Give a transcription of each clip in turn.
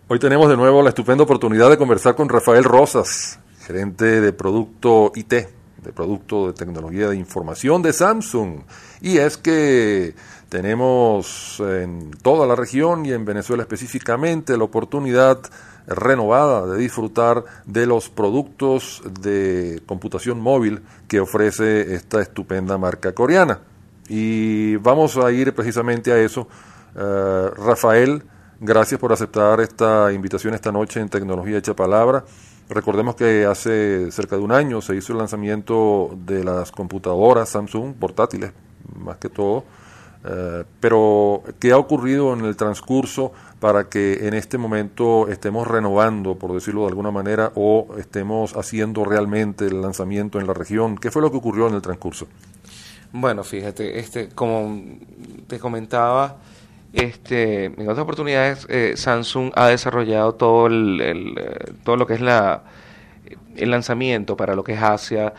Hoy tenemos de nuevo la estupenda oportunidad de conversar con Rafael Rosas, gerente de Producto IT, de Producto de Tecnología de Información de Samsung. Y es que tenemos en toda la región y en Venezuela específicamente la oportunidad renovada de disfrutar de los productos de computación móvil que ofrece esta estupenda marca coreana. Y vamos a ir precisamente a eso. Rafael, gracias por aceptar esta invitación esta noche en Tecnología Hecha Palabra. Recordemos que hace cerca de un año se hizo el lanzamiento de las computadoras Samsung, portátiles más que todo, pero ¿qué ha ocurrido en el transcurso para que en este momento estemos renovando, por decirlo de alguna manera, o estemos haciendo realmente el lanzamiento en la región? ¿Qué fue lo que ocurrió en el transcurso? Bueno, fíjate, como te comentaba, en otras oportunidades Samsung ha desarrollado todo todo lo que es el lanzamiento para lo que es Asia,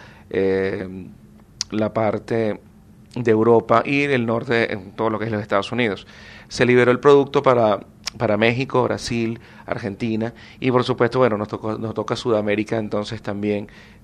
la parte de Europa y el norte, en todo lo que es los Estados Unidos. Se liberó el producto para México, Brasil, Argentina y por supuesto, bueno, nos toca Sudamérica, entonces también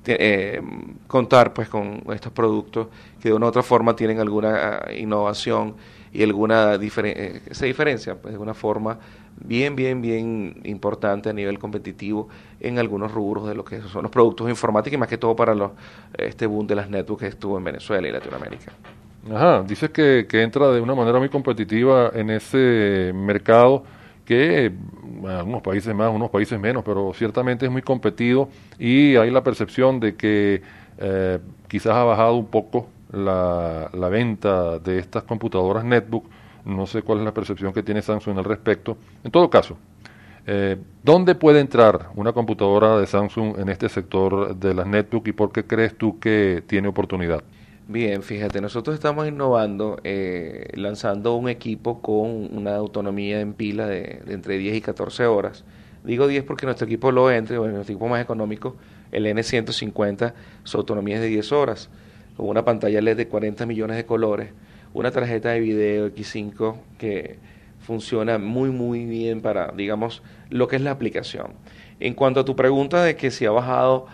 contar pues con estos productos que de una u otra forma tienen alguna innovación y alguna se diferencia pues de una forma bien importante a nivel competitivo en algunos rubros de lo que son los productos informáticos y más que todo para este boom de las netbooks que estuvo en Venezuela y Latinoamérica. Ajá, dices que entra de una manera muy competitiva en ese mercado que algunos países más, unos países menos, pero ciertamente es muy competido y hay la percepción de que quizás ha bajado un poco la venta de estas computadoras netbook. No sé cuál es la percepción que tiene Samsung al respecto. En todo caso, ¿dónde puede entrar una computadora de Samsung en este sector de las netbook y por qué crees tú que tiene oportunidad? Bien, fíjate, nosotros estamos innovando, lanzando un equipo con una autonomía en pila de entre 10 y 14 horas. Digo 10 porque nuestro equipo nuestro equipo más económico, el N150, su autonomía es de 10 horas, con una pantalla LED de 40 millones de colores, una tarjeta de video X5 que funciona muy bien para, digamos, lo que es la aplicación. En cuanto a tu pregunta de que si ha bajado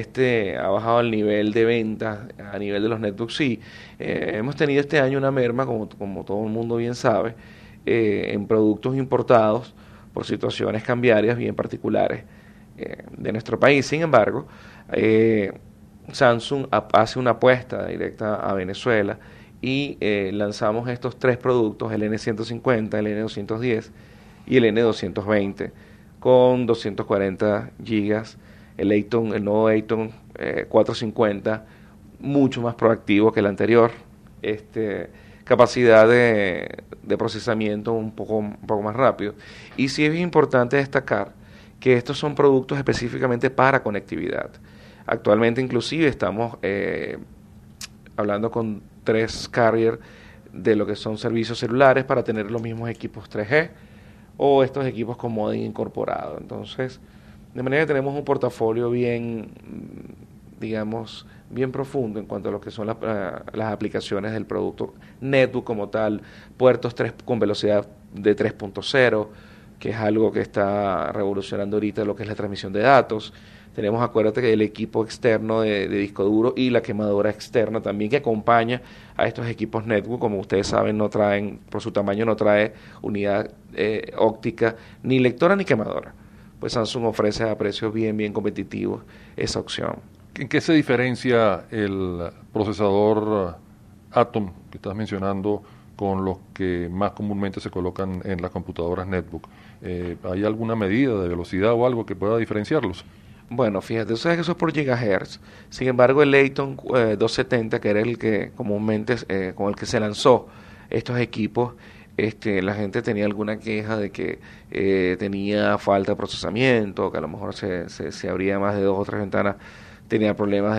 el nivel de ventas a nivel de los netbooks, sí, hemos tenido este año una merma, como todo el mundo bien sabe, en productos importados por situaciones cambiarias bien particulares de nuestro país. Sin embargo, Samsung hace una apuesta directa a Venezuela y lanzamos estos tres productos, el N150, el N210 y el N220, con 240 gigas. El nuevo Atom 450, mucho más proactivo que el anterior, capacidad de procesamiento un poco más rápido. Y sí es importante destacar que estos son productos específicamente para conectividad. Actualmente inclusive estamos hablando con 3 carriers de lo que son servicios celulares para tener los mismos equipos 3G o estos equipos con modem incorporado. Entonces, de manera que tenemos un portafolio bien, digamos, bien profundo en cuanto a lo que son las aplicaciones del producto netbook como tal, puertos 3 con velocidad de 3.0, que es algo que está revolucionando ahorita lo que es la transmisión de datos. Tenemos, acuérdate, que el equipo externo de disco duro y la quemadora externa también que acompaña a estos equipos netbook. Como ustedes saben, no traen, por su tamaño, no trae unidad óptica, ni lectora ni quemadora. Pues Samsung ofrece a precios bien competitivos esa opción. ¿En qué se diferencia el procesador Atom que estás mencionando con los que más comúnmente se colocan en las computadoras netbook? ¿Hay alguna medida de velocidad o algo que pueda diferenciarlos? Bueno, fíjate, tú sabes que eso es por gigahertz. Sin embargo, el Atom 270, que era el que comúnmente con el que se lanzó estos equipos, la gente tenía alguna queja de que tenía falta de procesamiento, que a lo mejor se abría más de 2 o 3 ventanas, tenía problemas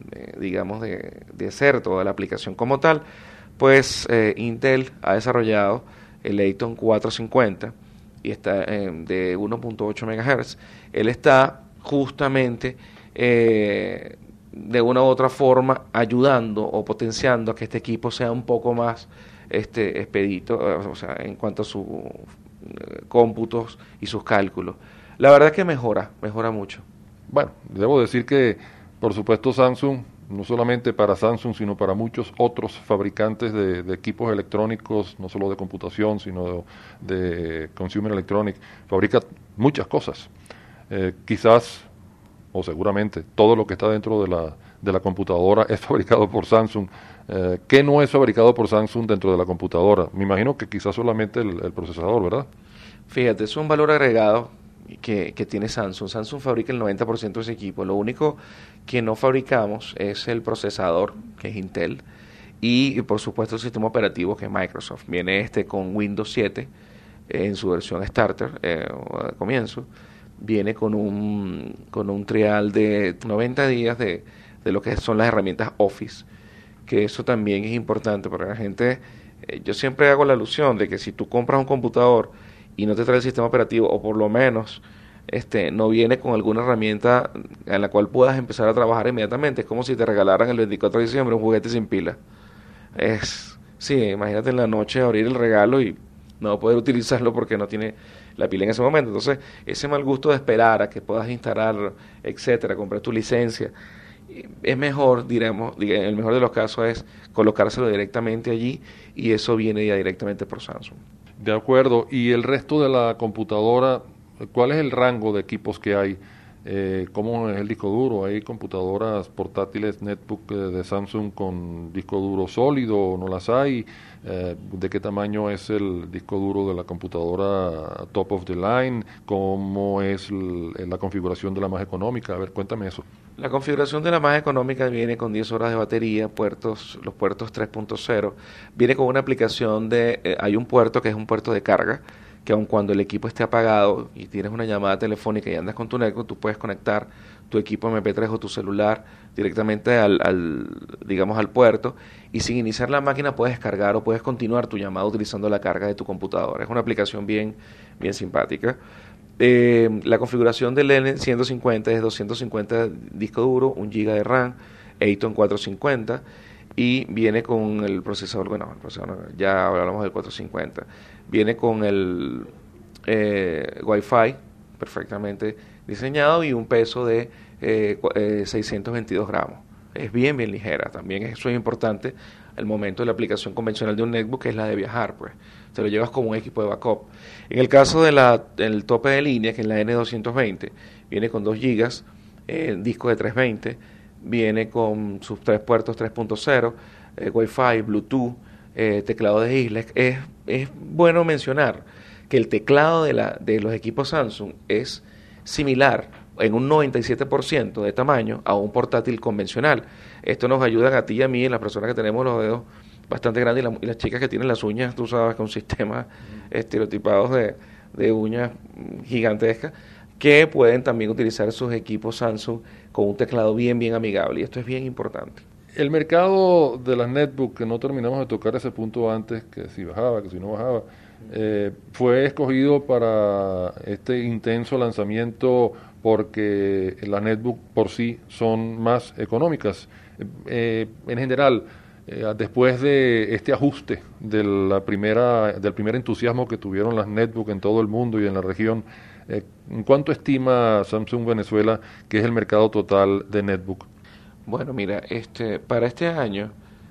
de hacer toda la aplicación como tal. Pues Intel ha desarrollado el Atom 450 y está de 1.8 MHz. Él está justamente de una u otra forma ayudando o potenciando a que este equipo sea un poco más expedito, o sea, en cuanto a su cómputos y sus cálculos. La verdad es que mejora mucho. Bueno, debo decir que, por supuesto, Samsung, no solamente para Samsung, sino para muchos otros fabricantes de equipos electrónicos, no solo de computación, sino de consumer electronic, fabrica muchas cosas. Quizás, o seguramente, todo lo que está dentro de la computadora es fabricado por Samsung. ¿Qué no es fabricado por Samsung dentro de la computadora? Me imagino que quizás solamente el procesador, ¿verdad? Fíjate, es un valor agregado que tiene Samsung. Samsung fabrica el 90% de ese equipo. Lo único que no fabricamos es el procesador, que es Intel, y por supuesto el sistema operativo, que es Microsoft. Viene con Windows 7 en su versión Starter, o de comienzo. Viene con un trial de 90 días de lo que son las herramientas Office, que eso también es importante para la gente. Yo siempre hago la alusión de que si tú compras un computador y no te trae el sistema operativo, o por lo menos no viene con alguna herramienta en la cual puedas empezar a trabajar inmediatamente, es como si te regalaran el 24 de diciembre un juguete sin pila. Sí, imagínate en la noche abrir el regalo y no poder utilizarlo porque no tiene la pila en ese momento. Entonces, ese mal gusto de esperar a que puedas instalar, etcétera, comprar tu licencia, es mejor, diremos, en el mejor de los casos es colocárselo directamente allí, y eso viene ya directamente por Samsung. De acuerdo. ¿Y el resto de la computadora, cuál es el rango de equipos que hay? ¿Cómo es el disco duro? ¿Hay computadoras portátiles netbook de Samsung con disco duro sólido? ¿No las hay? ¿De qué tamaño es el disco duro de la computadora top of the line? ¿Cómo es la configuración de la más económica? A ver, cuéntame eso. La configuración de la más económica viene con 10 horas de batería, los puertos 3.0. Viene con una aplicación hay un puerto que es un puerto de carga, que aun cuando el equipo esté apagado y tienes una llamada telefónica y andas con tu netbook, tú puedes conectar tu equipo MP3 o tu celular directamente al puerto, y sin iniciar la máquina puedes descargar o puedes continuar tu llamada utilizando la carga de tu computadora. Es una aplicación bien simpática. La configuración del N150 es 250 disco duro, 1 GB de RAM, Atom 450, y viene con el procesador, ya hablamos del 450, viene con el Wi-Fi perfectamente diseñado y un peso de 622 gramos. Es bien ligera. También eso es importante al momento de la aplicación convencional de un netbook, que es la de viajar, pues te lo llevas como un equipo de backup. En el caso del tope de línea, que es la N220, viene con 2 GB, disco de 320, viene con sus 3 puertos 3.0, Wi-Fi, Bluetooth, teclado de isla. Es bueno mencionar que el teclado de los equipos Samsung es similar en un 97% de tamaño a un portátil convencional. Esto nos ayuda a ti y a mí, las personas que tenemos los dedos bastante grandes, y las chicas que tienen las uñas, tú sabes, con sistemas estereotipados de uñas gigantescas, que pueden también utilizar sus equipos Samsung con un teclado bien amigable, y esto es bien importante. El mercado de las netbooks, que no terminamos de tocar ese punto antes, que si bajaba, que si no bajaba, fue escogido para este intenso lanzamiento porque las netbooks por sí son más económicas. En general, después de este ajuste del primer entusiasmo que tuvieron las netbooks en todo el mundo y en la región, ¿en cuánto estima Samsung Venezuela que es el mercado total de netbook? Bueno, mira, para este año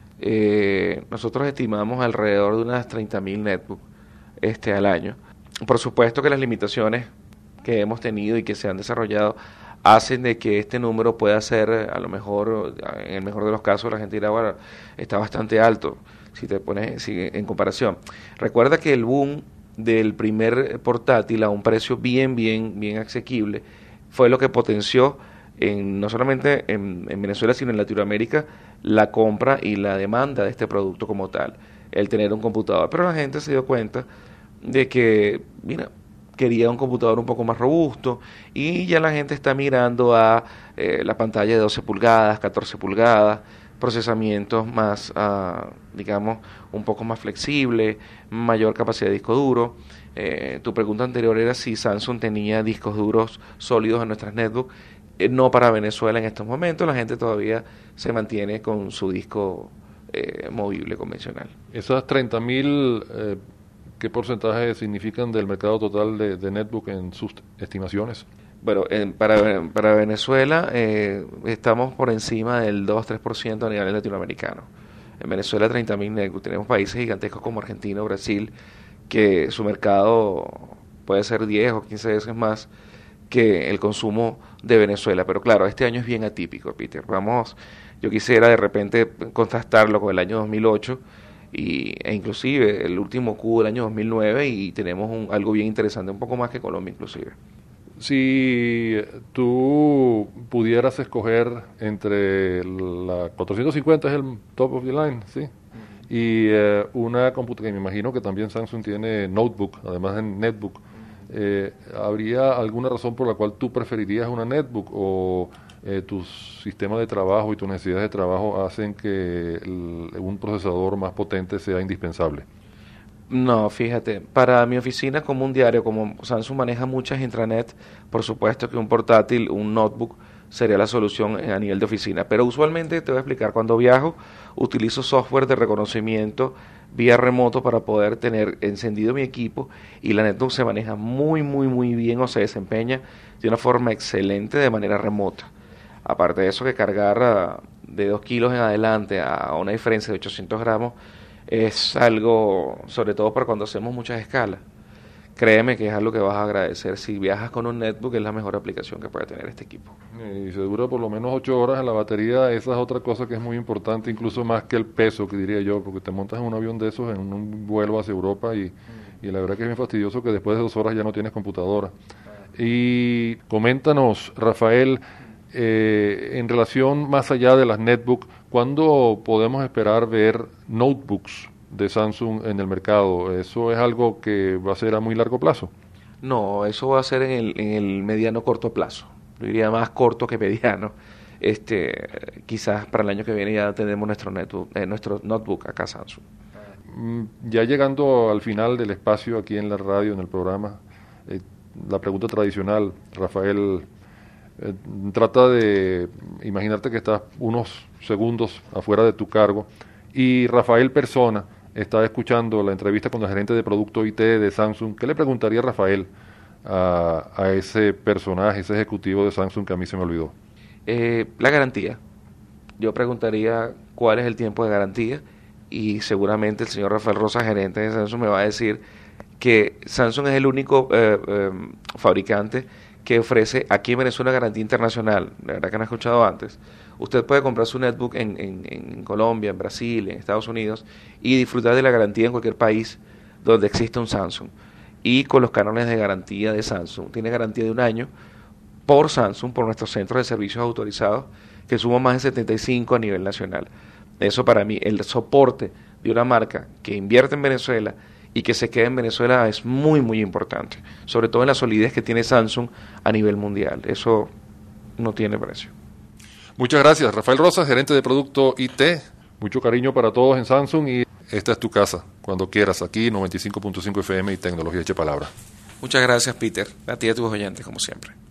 nosotros estimamos alrededor de unas 30.000 netbooks al año. Por supuesto que las limitaciones que hemos tenido y que se han desarrollado hacen de que este número pueda ser, a lo mejor, en el mejor de los casos, la gente dirá, bueno, está bastante alto si te pones en comparación. Recuerda que el boom del primer portátil a un precio bien asequible fue lo que potenció no solamente en Venezuela, sino en Latinoamérica, la compra y la demanda de este producto como tal, el tener un computador. Pero la gente se dio cuenta de que, mira, quería un computador un poco más robusto, y ya la gente está mirando a la pantalla de 12 pulgadas, 14 pulgadas, procesamientos más, digamos, un poco más flexibles, mayor capacidad de disco duro. Tu pregunta anterior era si Samsung tenía discos duros sólidos en nuestras netbooks. No para Venezuela en estos momentos, la gente todavía se mantiene con su disco movible convencional. Esas 30.000 ¿qué porcentaje significan del mercado total de netbook en sus estimaciones? Bueno, para Venezuela estamos por encima del 2-3% a nivel latinoamericano. En Venezuela 30.000 netbooks. Tenemos países gigantescos como Argentina o Brasil, que su mercado puede ser 10 o 15 veces más que el consumo de Venezuela. Pero claro, este año es bien atípico, Peter. Yo quisiera de repente contrastarlo con el año 2008 e inclusive el último Q del año 2009, y tenemos algo bien interesante, un poco más que Colombia inclusive. Si tú pudieras escoger entre la 450, es el top of the line, ¿sí? Y una computadora, que me imagino que también Samsung tiene notebook, además de netbook, ¿habría alguna razón por la cual tú preferirías una netbook, o tu sistema de trabajo y tus necesidades de trabajo hacen que un procesador más potente sea indispensable? No, fíjate, para mi oficina como un diario, como Samsung maneja muchas intranet, por supuesto que un portátil, un notebook, sería la solución a nivel de oficina. Pero usualmente, te voy a explicar, cuando viajo, utilizo software de reconocimiento vía remoto para poder tener encendido mi equipo, y la netbook se maneja muy bien, o se desempeña de una forma excelente de manera remota. Aparte de eso, que cargar de 2 kilos en adelante a una diferencia de 800 gramos es algo, sobre todo para cuando hacemos muchas escalas. Créeme que es algo que vas a agradecer. Si viajas con un netbook, es la mejor aplicación que puede tener este equipo. Y se dura por lo menos 8 horas en la batería. Esa es otra cosa que es muy importante, incluso más que el peso, que diría yo, porque te montas en un avión de esos, en un vuelo hacia Europa, y la verdad que es bien fastidioso que después de 2 horas ya no tienes computadora. Y coméntanos, Rafael, en relación más allá de las netbooks, ¿cuándo podemos esperar ver notebooks de Samsung en el mercado? ¿Eso es algo que va a ser a muy largo plazo? No, eso va a ser en el mediano corto plazo. Yo diría más corto que mediano. Quizás para el año que viene ya tenemos nuestro notebook acá Samsung. Ya llegando al final del espacio aquí en la radio, en el programa, la pregunta tradicional, Rafael, trata de imaginarte que estás unos segundos afuera de tu cargo y Rafael persona está escuchando la entrevista con el gerente de producto IT de Samsung. ¿Qué le preguntaría Rafael a ese personaje, ese ejecutivo de Samsung que a mí se me olvidó? La garantía. Yo preguntaría cuál es el tiempo de garantía, y seguramente el señor Rafael Rosa, gerente de Samsung, me va a decir que Samsung es el único fabricante que ofrece aquí en Venezuela garantía internacional. La verdad que no he escuchado antes. Usted puede comprar su netbook en Colombia, en Brasil, en Estados Unidos, y disfrutar de la garantía en cualquier país donde exista un Samsung. Y con los cánones de garantía de Samsung. Tiene garantía de 1 año por Samsung, por nuestros centros de servicios autorizados, que suman más de 75 a nivel nacional. Eso para mí, el soporte de una marca que invierte en Venezuela y que se quede en Venezuela, es muy importante, sobre todo en la solidez que tiene Samsung a nivel mundial. Eso no tiene precio. Muchas gracias, Rafael Rosas, gerente de producto IT. Mucho cariño para todos en Samsung, y esta es tu casa, cuando quieras, aquí 95.5 FM y Tecnología Hecha Palabra. Muchas gracias, Peter, a ti y a tus oyentes, como siempre.